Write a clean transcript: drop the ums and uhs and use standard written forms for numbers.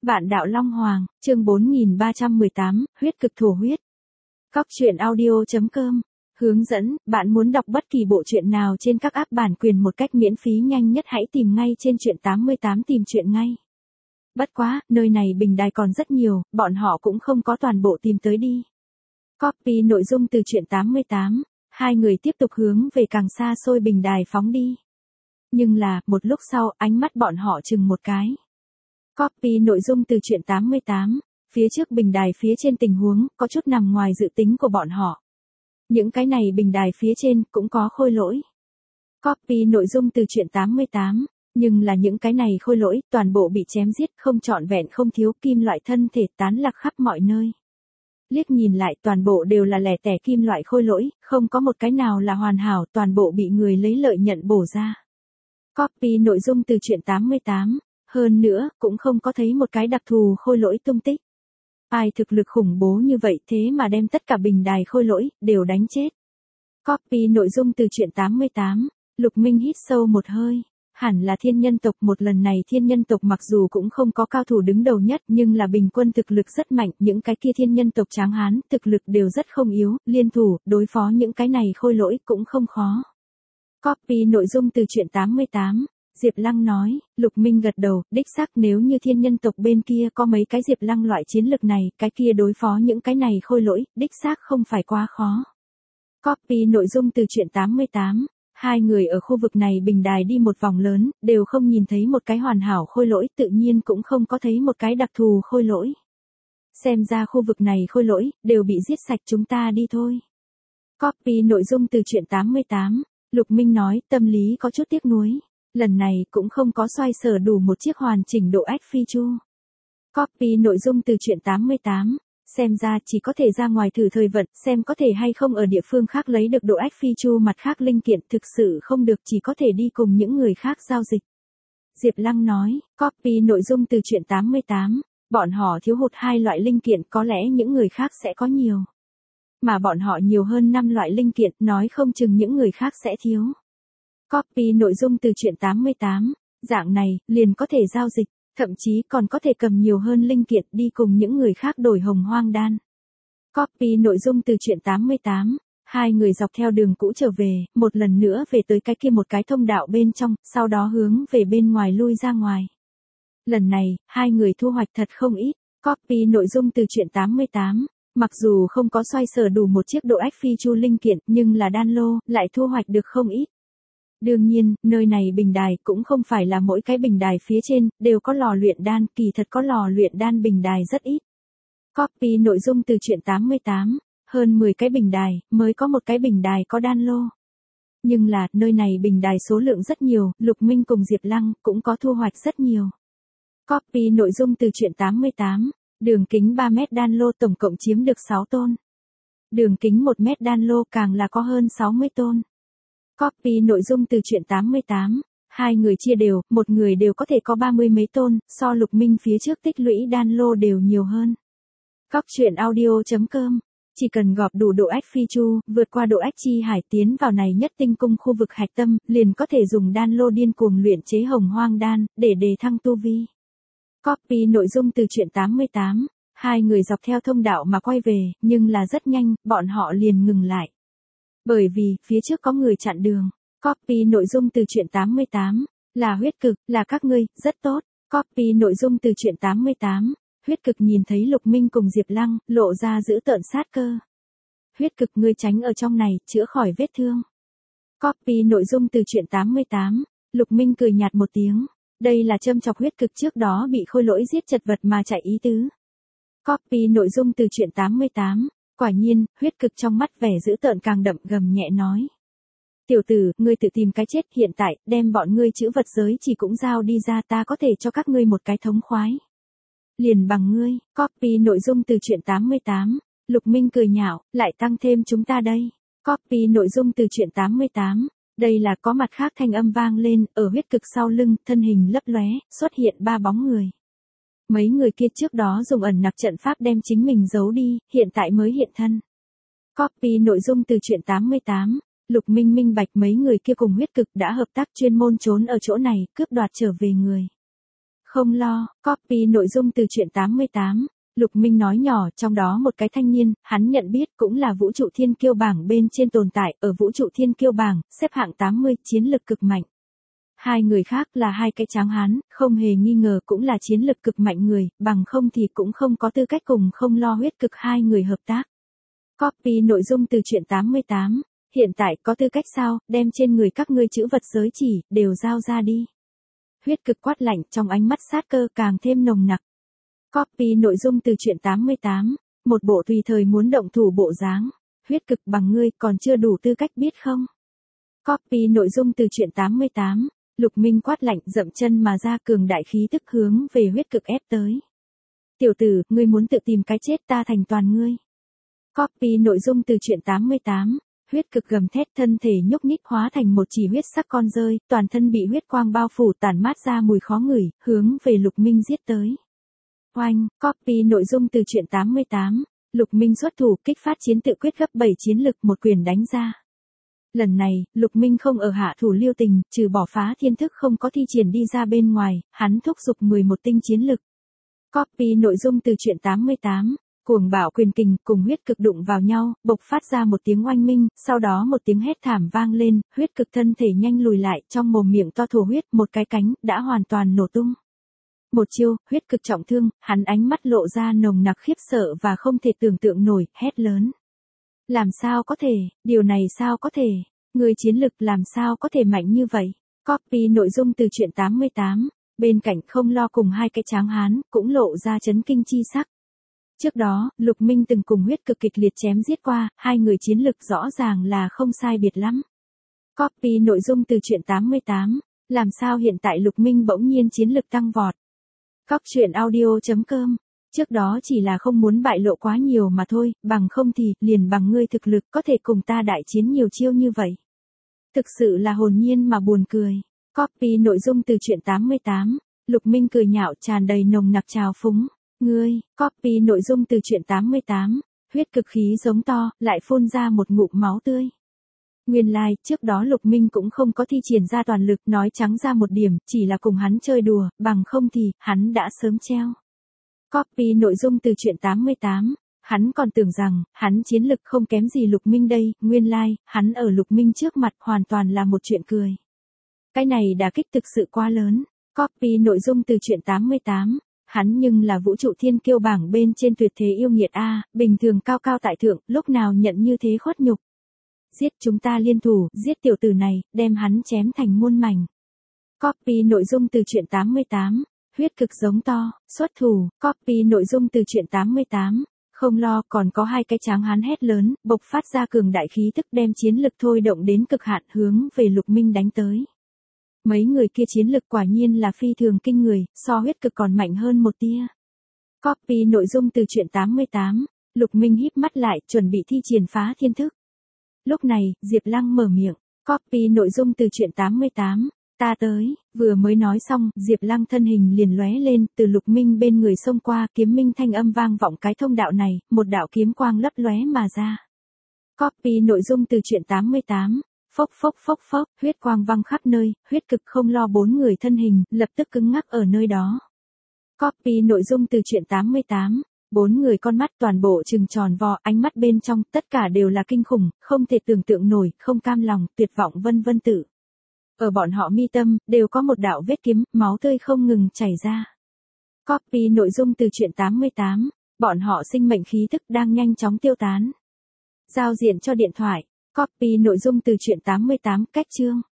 Vạn đạo Long Hoàng, chương 4318, huyết cực thổ huyết. Cóc truyện audio.com. Hướng dẫn, bạn muốn đọc bất kỳ bộ truyện nào trên các app bản quyền một cách miễn phí nhanh nhất hãy tìm ngay trên truyện 88 tìm truyện ngay. Bất quá, nơi này bình đài còn rất nhiều, bọn họ cũng không có toàn bộ tìm tới đi. Copy nội dung từ truyện 88, hai người tiếp tục hướng về càng xa xôi bình đài phóng đi. Nhưng là, một lúc sau, ánh mắt bọn họ chừng một cái. Copy nội dung từ truyện 88, phía trước bình đài phía trên tình huống, có chút nằm ngoài dự tính của bọn họ. Những cái này bình đài phía trên, cũng có khôi lỗi. Copy nội dung từ truyện 88, nhưng là những cái này khôi lỗi, toàn bộ bị chém giết, không trọn vẹn không thiếu kim loại thân thể tán lạc khắp mọi nơi. Liếc nhìn lại toàn bộ đều là lẻ tẻ kim loại khôi lỗi, không có một cái nào là hoàn hảo, toàn bộ bị người lấy lợi nhận bổ ra. Copy nội dung từ truyện 88. Hơn nữa, cũng không có thấy một cái đặc thù khôi lỗi tung tích. Ai thực lực khủng bố như vậy thế mà đem tất cả bình đài khôi lỗi, đều đánh chết. Copy nội dung từ truyện 88, Lục Minh hít sâu một hơi. Hẳn là thiên nhân tộc, một lần này thiên nhân tộc mặc dù cũng không có cao thủ đứng đầu nhất nhưng là bình quân thực lực rất mạnh, những cái kia thiên nhân tộc tráng hán, thực lực đều rất không yếu, liên thủ, đối phó những cái này khôi lỗi cũng không khó. Copy nội dung từ truyện 88. Diệp Lăng nói, Lục Minh gật đầu, đích xác nếu như thiên nhân tộc bên kia có mấy cái Diệp Lăng loại chiến lực này, cái kia đối phó những cái này khôi lỗi, đích xác không phải quá khó. Copy nội dung từ truyện 88, hai người ở khu vực này bình đài đi một vòng lớn, đều không nhìn thấy một cái hoàn hảo khôi lỗi, tự nhiên cũng không có thấy một cái đặc thù khôi lỗi. Xem ra khu vực này khôi lỗi, đều bị giết sạch, chúng ta đi thôi. Copy nội dung từ truyện 88, Lục Minh nói, tâm lý có chút tiếc nuối. Lần này cũng không có xoay sở đủ một chiếc hoàn chỉnh độ ách phi chu. Copy nội dung từ truyện 88, xem ra chỉ có thể ra ngoài thử thời vận, xem có thể hay không ở địa phương khác lấy được độ ách phi chu mặt khác linh kiện, thực sự không được chỉ có thể đi cùng những người khác giao dịch. Diệp Lăng nói, copy nội dung từ truyện 88, bọn họ thiếu hụt 2 loại linh kiện, có lẽ những người khác sẽ có nhiều. Mà bọn họ nhiều hơn 5 loại linh kiện, nói không chừng những người khác sẽ thiếu. Copy nội dung từ truyện 88, dạng này, liền có thể giao dịch, thậm chí còn có thể cầm nhiều hơn linh kiện đi cùng những người khác đổi hồng hoang đan. Copy nội dung từ truyện 88, hai người dọc theo đường cũ trở về, một lần nữa về tới cái kia một cái thông đạo bên trong, sau đó hướng về bên ngoài lui ra ngoài. Lần này, hai người thu hoạch thật không ít. Copy nội dung từ truyện 88, mặc dù không có xoay sở đủ một chiếc độ ách phi chu linh kiện, nhưng là đan lô, lại thu hoạch được không ít. Đương nhiên, nơi này bình đài cũng không phải là mỗi cái bình đài phía trên, đều có lò luyện đan, kỳ thật có lò luyện đan bình đài rất ít. Copy nội dung từ truyện 88, hơn 10 cái bình đài, mới có một cái bình đài có đan lô. Nhưng là, nơi này bình đài số lượng rất nhiều, Lục Minh cùng Diệp Lăng cũng có thu hoạch rất nhiều. Copy nội dung từ truyện 88, đường kính 3 mét đan lô tổng cộng chiếm được 6 tôn. Đường kính 1 mét đan lô càng là có hơn 60 tôn. Copy nội dung từ truyện 88, hai người chia đều, một người đều có thể có 30 mấy tôn, so Lục Minh phía trước tích lũy đan lô đều nhiều hơn. Cóc truyện audio.com, chỉ cần gọp đủ độ ách phi chu, vượt qua độ ách chi hải tiến vào này nhất tinh cung khu vực hạch tâm, liền có thể dùng đan lô điên cuồng luyện chế hồng hoang đan, để đề thăng tu vi. Copy nội dung từ truyện 88, hai người dọc theo thông đạo mà quay về, nhưng là rất nhanh, bọn họ liền ngừng lại. Bởi vì, phía trước có người chặn đường. Copy nội dung từ truyện 88, là huyết cực, là các ngươi, rất tốt. Copy nội dung từ truyện 88, huyết cực nhìn thấy Lục Minh cùng Diệp Lăng, lộ ra dữ tợn sát cơ. Huyết cực ngươi tránh ở trong này, chữa khỏi vết thương. Copy nội dung từ truyện 88, Lục Minh cười nhạt một tiếng. Đây là châm chọc huyết cực trước đó bị khôi lỗi giết chật vật mà chạy ý tứ. Copy nội dung từ truyện 88. Quả nhiên, huyết cực trong mắt vẻ dữ tợn càng đậm, gầm nhẹ nói. Tiểu tử, ngươi tự tìm cái chết, hiện tại, đem bọn ngươi chữ vật giới chỉ cũng giao đi ra, ta có thể cho các ngươi một cái thống khoái. Liền bằng ngươi. Copy nội dung từ truyện 88, Lục Minh cười nhạo, lại tăng thêm chúng ta đây. Copy nội dung từ truyện 88, đây là có mặt khác thanh âm vang lên, ở huyết cực sau lưng, thân hình lấp lóe, xuất hiện 3 bóng người. Mấy người kia trước đó dùng ẩn nặc trận pháp đem chính mình giấu đi, hiện tại mới hiện thân. Copy nội dung từ truyện 88, Lục Minh minh bạch mấy người kia cùng huyết cực đã hợp tác chuyên môn trốn ở chỗ này, cướp đoạt trở về người. Không lo, copy nội dung từ truyện 88. Lục Minh nói nhỏ, trong đó một cái thanh niên, hắn nhận biết cũng là vũ trụ thiên kiêu bảng bên trên tồn tại, ở vũ trụ thiên kiêu bảng, xếp hạng 80, chiến lực cực mạnh. Hai người khác là hai cái tráng hán, không hề nghi ngờ cũng là chiến lực cực mạnh người, bằng không thì cũng không có tư cách cùng không lo huyết cực hai người hợp tác. Copy nội dung từ truyện 88. Hiện tại có tư cách sao, đem trên người các ngươi chữ vật giới chỉ, đều giao ra đi. Huyết cực quát lạnh, trong ánh mắt sát cơ càng thêm nồng nặc. Copy nội dung từ truyện 88. Một bộ tùy thời muốn động thủ bộ dáng. Huyết cực bằng ngươi còn chưa đủ tư cách biết không? Copy nội dung từ truyện 88. Lục Minh quát lạnh, dậm chân mà ra, cường đại khí tức hướng về huyết cực ép tới. Tiểu tử, ngươi muốn tự tìm cái chết, ta thành toàn ngươi. Copy nội dung từ truyện 88. Huyết cực gầm thét, thân thể nhúc nhích hóa thành một chỉ huyết sắc con rơi, toàn thân bị huyết quang bao phủ, tản mát ra mùi khó ngửi, hướng về Lục Minh giết tới. Oanh, copy nội dung từ truyện 88. Lục Minh xuất thủ, kích phát chiến tự quyết gấp 7 chiến lực, một quyền đánh ra. Lần này, Lục Minh không ở hạ thủ lưu tình, trừ bỏ phá thiên thức không có thi triển đi ra bên ngoài, hắn thúc giục 11 tinh chiến lực. Copy nội dung từ truyện 88. Cuồng bạo quyền kình cùng huyết cực đụng vào nhau, bộc phát ra một tiếng oanh minh, sau đó một tiếng hét thảm vang lên, huyết cực thân thể nhanh lùi lại, trong mồm miệng to thổ huyết, một cái cánh đã hoàn toàn nổ tung. Một chiêu, huyết cực trọng thương, hắn ánh mắt lộ ra nồng nặc khiếp sợ và không thể tưởng tượng nổi, hét lớn. Làm sao có thể, điều này sao có thể, người chiến lực làm sao có thể mạnh như vậy? Copy nội dung từ truyện 88. Bên cạnh không lo cùng hai cái tráng hán, cũng lộ ra chấn kinh chi sắc. Trước đó, Lục Minh từng cùng huyết cực kịch liệt chém giết qua, hai người chiến lực rõ ràng là không sai biệt lắm. Copy nội dung từ truyện 88. Làm sao hiện tại Lục Minh bỗng nhiên chiến lực tăng vọt? Cóc truyện audio.com. Trước đó chỉ là không muốn bại lộ quá nhiều mà thôi, bằng không thì, liền bằng ngươi thực lực có thể cùng ta đại chiến nhiều chiêu như vậy. Thực sự là hồn nhiên mà buồn cười. Copy nội dung từ truyện 88. Lục Minh cười nhạo, tràn đầy nồng nặc trào phúng. Ngươi, copy nội dung từ truyện 88. Huyết cực khí giống to, lại phun ra một ngụm máu tươi. Nguyên lai, trước đó Lục Minh cũng không có thi triển ra toàn lực, nói trắng ra một điểm, chỉ là cùng hắn chơi đùa, bằng không thì, hắn đã sớm treo. Copy nội dung từ truyện 88. Hắn còn tưởng rằng, hắn chiến lực không kém gì Lục Minh đây, nguyên lai, hắn ở Lục Minh trước mặt hoàn toàn là một chuyện cười. Cái này đả kích thực sự quá lớn. Copy nội dung từ truyện 88. Hắn nhưng là vũ trụ thiên kiêu bảng bên trên tuyệt thế yêu nghiệt A, bình thường cao cao tại thượng, lúc nào nhận như thế khuất nhục. Giết, chúng ta liên thủ, giết tiểu tử này, đem hắn chém thành muôn mảnh. Copy nội dung từ truyện 88. Huyết cực giống to, xuất thủ. Copy nội dung từ truyện 88. Không lo, còn có hai cái tráng hán hét lớn, bộc phát ra cường đại khí tức đem chiến lực thôi động đến cực hạn hướng về Lục Minh đánh tới. Mấy người kia chiến lực quả nhiên là phi thường kinh người, so huyết cực còn mạnh hơn một tia. Copy nội dung từ truyện 88. Lục Minh híp mắt lại, chuẩn bị thi triển phá thiên thức. Lúc này, Diệp Lăng mở miệng. Copy nội dung từ truyện 88. Ta tới, vừa mới nói xong, Diệp Lăng thân hình liền lóe lên, từ Lục Minh bên người xông qua, kiếm minh thanh âm vang vọng cái thông đạo này, một đạo kiếm quang lấp lóe mà ra. Copy nội dung từ truyện 88. Phốc phốc phốc phốc, huyết quang văng khắp nơi, huyết cực không lo bốn người thân hình, lập tức cứng ngắc ở nơi đó. Copy nội dung từ truyện 88. Bốn người con mắt toàn bộ trừng tròn vo, ánh mắt bên trong, tất cả đều là kinh khủng, không thể tưởng tượng nổi, không cam lòng, tuyệt vọng vân vân tử. Ở bọn họ mi tâm, đều có một đạo vết kiếm, máu tươi không ngừng chảy ra. Copy nội dung từ truyện 88. Bọn họ sinh mệnh khí tức đang nhanh chóng tiêu tán. Giao diện cho điện thoại. Copy nội dung từ truyện 88, cách chương.